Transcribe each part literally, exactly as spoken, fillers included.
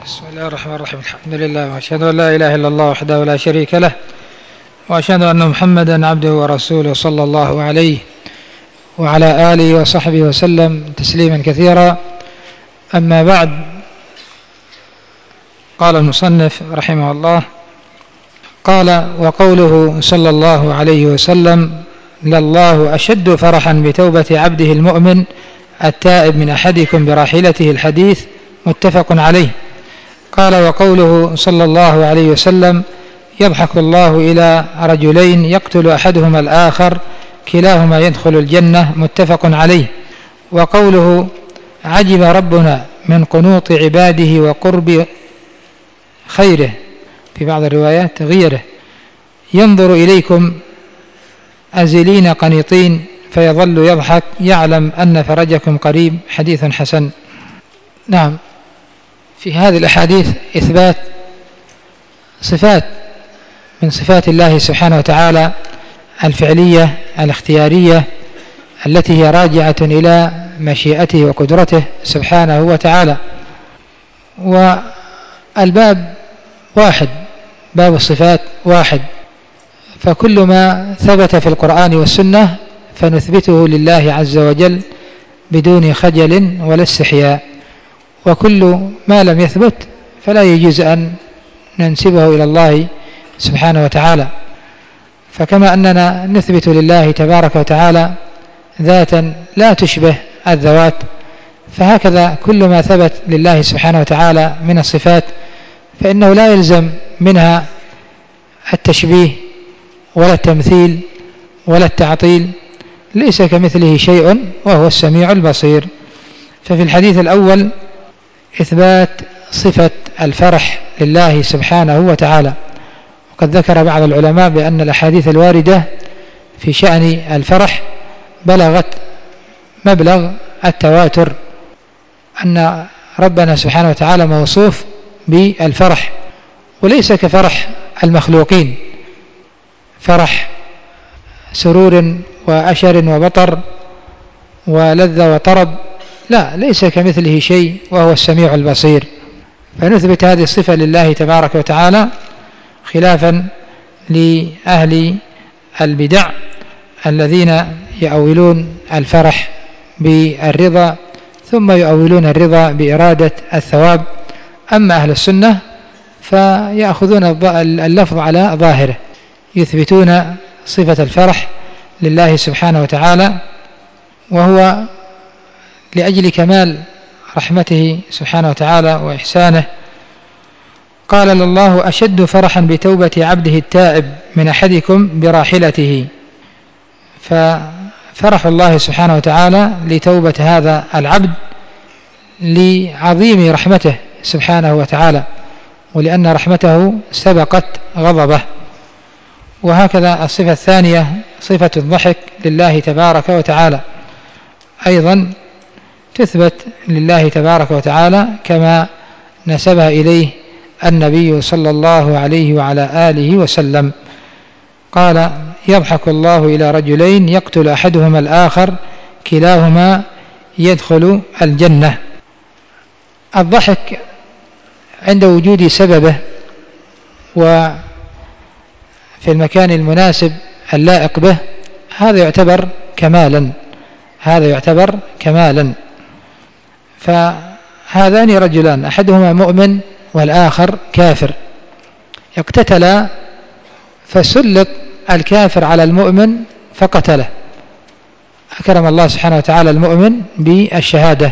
بسم الله الرحمن الرحيم. الحمد لله وأشهد أن لا إله إلا الله وحده لا شريك له، وأشهد أن محمدا عبده ورسوله صلى الله عليه وعلى آله وصحبه وسلم تسليما كثيرا. أما بعد، قال المصنف رحمه الله: قال: وقوله صلى الله عليه وسلم: لله أشد فرحا بتوبة عبده المؤمن التائب من أحدكم براحلته الحديث، متفق عليه. قال: وقوله صلى الله عليه وسلم: يضحك الله إلى رجلين يقتل أحدهما الآخر كلاهما يدخل الجنة، متفق عليه. وقوله: عجب ربنا من قنوط عباده وقرب خيره، في بعض الروايات غيره، ينظر إليكم أزلين قنيطين فيظل يضحك يعلم أن فرجكم قريب، حديث حسن. نعم، في هذه الأحاديث إثبات صفات من صفات الله سبحانه وتعالى الفعلية الاختيارية التي هي راجعة إلى مشيئته وقدرته سبحانه وتعالى. والباب واحد، باب الصفات واحد، فكل ما ثبت في القرآن والسنة فنثبته لله عز وجل بدون خجل ولا استحياء، وكل ما لم يثبت فلا يجوز أن ننسبه إلى الله سبحانه وتعالى. فكما أننا نثبت لله تبارك وتعالى ذاتا لا تشبه الذوات، فهكذا كل ما ثبت لله سبحانه وتعالى من الصفات فإنه لا يلزم منها التشبيه ولا التمثيل ولا التعطيل، ليس كمثله شيء وهو السميع البصير. ففي الحديث الأول إثبات صفة الفرح لله سبحانه وتعالى، وقد ذكر بعض العلماء بأن الأحاديث الواردة في شأن الفرح بلغت مبلغ التواتر، أن ربنا سبحانه وتعالى موصوف بالفرح، وليس كفرح المخلوقين، فرح سرور وأشر وبطر ولذة وطرب، لا، ليس كمثله شيء وهو السميع البصير. فنثبت هذه الصفة لله تبارك وتعالى خلافا لأهل البدع الذين يؤولون الفرح بالرضا ثم يؤولون الرضا بإرادة الثواب. أما أهل السنة فيأخذون اللفظ على ظاهره، يثبتون صفة الفرح لله سبحانه وتعالى، وهو لأجل كمال رحمته سبحانه وتعالى وإحسانه. قال: لله أشد فرحا بتوبة عبده التائب من أحدكم براحلته. ففرح الله سبحانه وتعالى لتوبة هذا العبد لعظيم رحمته سبحانه وتعالى، ولأن رحمته سبقت غضبه. وهكذا الصفة الثانية صفة الضحك لله تبارك وتعالى، أيضا تثبت لله تبارك وتعالى كما نسبها إليه النبي صلى الله عليه وعلى آله وسلم. قال: يضحك الله إلى رجلين يقتل أحدهما الآخر كلاهما يدخل الجنة. الضحك عند وجود سببه وفي المكان المناسب اللائق به هذا يعتبر كمالا، هذا يعتبر كمالا. فهذان رجلان، أحدهما مؤمن والآخر كافر، اقتتلا فسلط الكافر على المؤمن فقتله، أكرم الله سبحانه وتعالى المؤمن بالشهادة.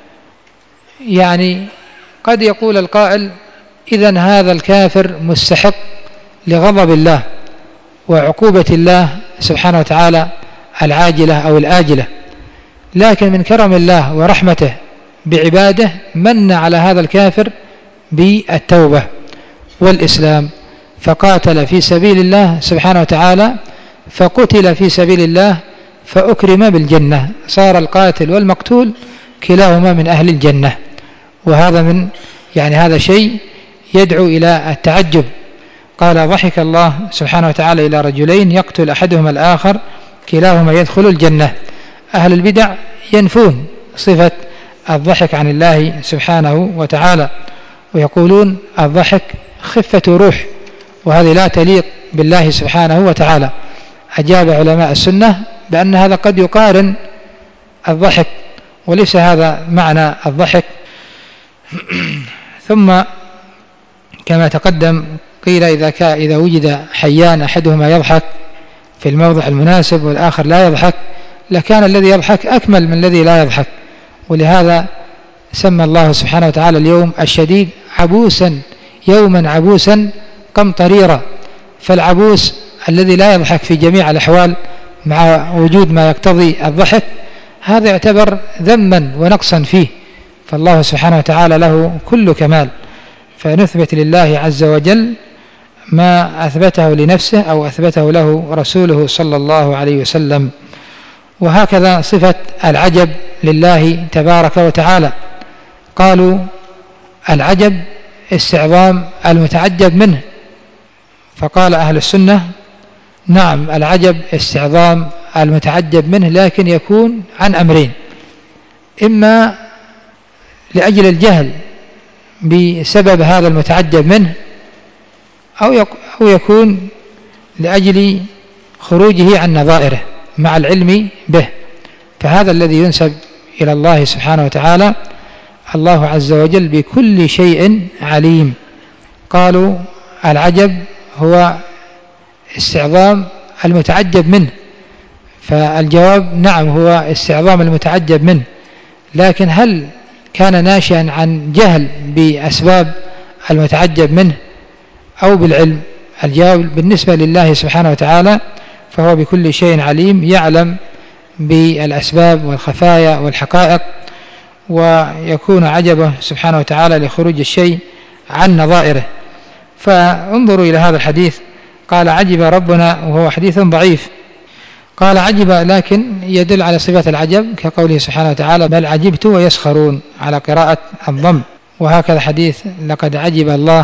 يعني قد يقول القائل: إذن هذا الكافر مستحق لغضب الله وعقوبة الله سبحانه وتعالى العاجلة أو الآجلة، لكن من كرم الله ورحمته بعباده من على هذا الكافر بالتوبة والإسلام، فقاتل في سبيل الله سبحانه وتعالى فقتل في سبيل الله فأكرم بالجنة، صار القاتل والمقتول كلاهما من أهل الجنة. وهذا من يعني هذا شيء يدعو إلى التعجب. قال: ضحك الله سبحانه وتعالى إلى رجلين يقتل أحدهما الآخر كلاهما يدخل الجنة. أهل البدع ينفون صفة الضحك عن الله سبحانه وتعالى، ويقولون الضحك خفة روح، وهذه لا تليق بالله سبحانه وتعالى. أجاب علماء السنة بأن هذا قد يقارن الضحك، وليس هذا معنى الضحك. ثم كما تقدم قيل إذا, كان إذا وجد حيان أحدهما يضحك في الموضع المناسب والآخر لا يضحك لكان الذي يضحك أكمل من الذي لا يضحك. ولهذا سمى الله سبحانه وتعالى اليوم الشديد عبوسا، يوما عبوسا قمطريرا. فالعبوس الذي لا يضحك في جميع الأحوال مع وجود ما يقتضي الضحك هذا يعتبر ذما ونقصا فيه، فالله سبحانه وتعالى له كل كمال. فنثبت لله عز وجل ما أثبته لنفسه أو أثبته له رسوله صلى الله عليه وسلم. وهكذا صفة العجب لله تبارك وتعالى، قالوا العجب استعظام المتعجب منه، فقال أهل السنة نعم العجب استعظام المتعجب منه، لكن يكون عن أمرين: إما لأجل الجهل بسبب هذا المتعجب منه، أو يكون لأجل خروجه عن نظائره مع العلم به. فهذا الذي ينسب إلى الله سبحانه وتعالى. الله عز وجل بكل شيء عليم. قالوا العجب هو استعظام المتعجب منه، فالجواب نعم هو استعظام المتعجب منه، لكن هل كان ناشئا عن جهل بأسباب المتعجب منه أو بالعلم؟ الجواب بالنسبة لله سبحانه وتعالى فهو بكل شيء عليم، يعلم بالأسباب والخفايا والحقائق، ويكون عجبه سبحانه وتعالى لخروج الشيء عن نظائره. فانظروا إلى هذا الحديث، قال عجب ربنا، وهو حديث ضعيف. قال عجب لكن يدل على صفة العجب كقوله سبحانه وتعالى بل عجبت ويسخرون على قراءة الضم. وهكذا حديث لقد عجب الله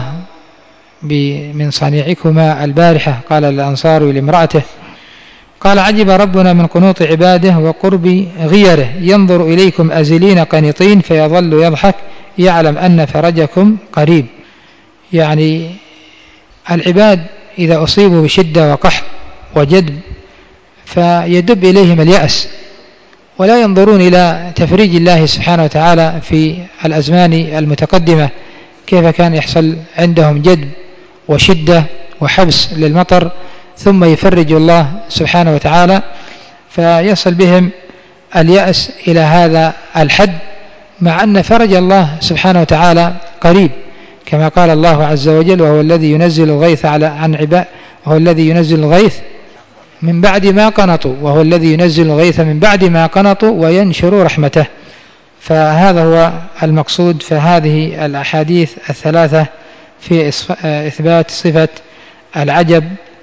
من صنيعكما البارحة، قال الأنصار لامرأته. قال عجب ربنا من قنوط عباده وقرب غيره، ينظر إليكم أزلين قنطين فيظل يضحك يعلم أن فرجكم قريب. يعني العباد إذا أصيبوا بشدة وقحط وجدب فيدب إليهم اليأس، ولا ينظرون إلى تفريج الله سبحانه وتعالى في الأزمان المتقدمة كيف كان يحصل عندهم جدب وشدة وحبس للمطر، ثم يفرج الله سبحانه وتعالى، فيصل بهم اليأس إلى هذا الحد، مع أن فرج الله سبحانه وتعالى قريب، كما قال الله عز وجل وهو الذي ينزل الغيث على عن عباد وهو الذي ينزل الغيث من بعد ما قنطوا وهو الذي ينزل الغيث من بعد ما قنطوا وينشر رحمته. فهذا هو المقصود. فهذه الأحاديث الثلاثة في إثبات صفة العجب،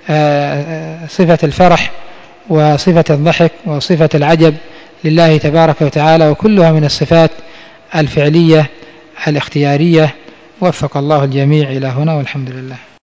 صفة الفرح وصفة الضحك وصفة العجب لله تبارك وتعالى، وكلها من الصفات الفعلية الاختيارية. وفق الله الجميع إلى هنا، والحمد لله.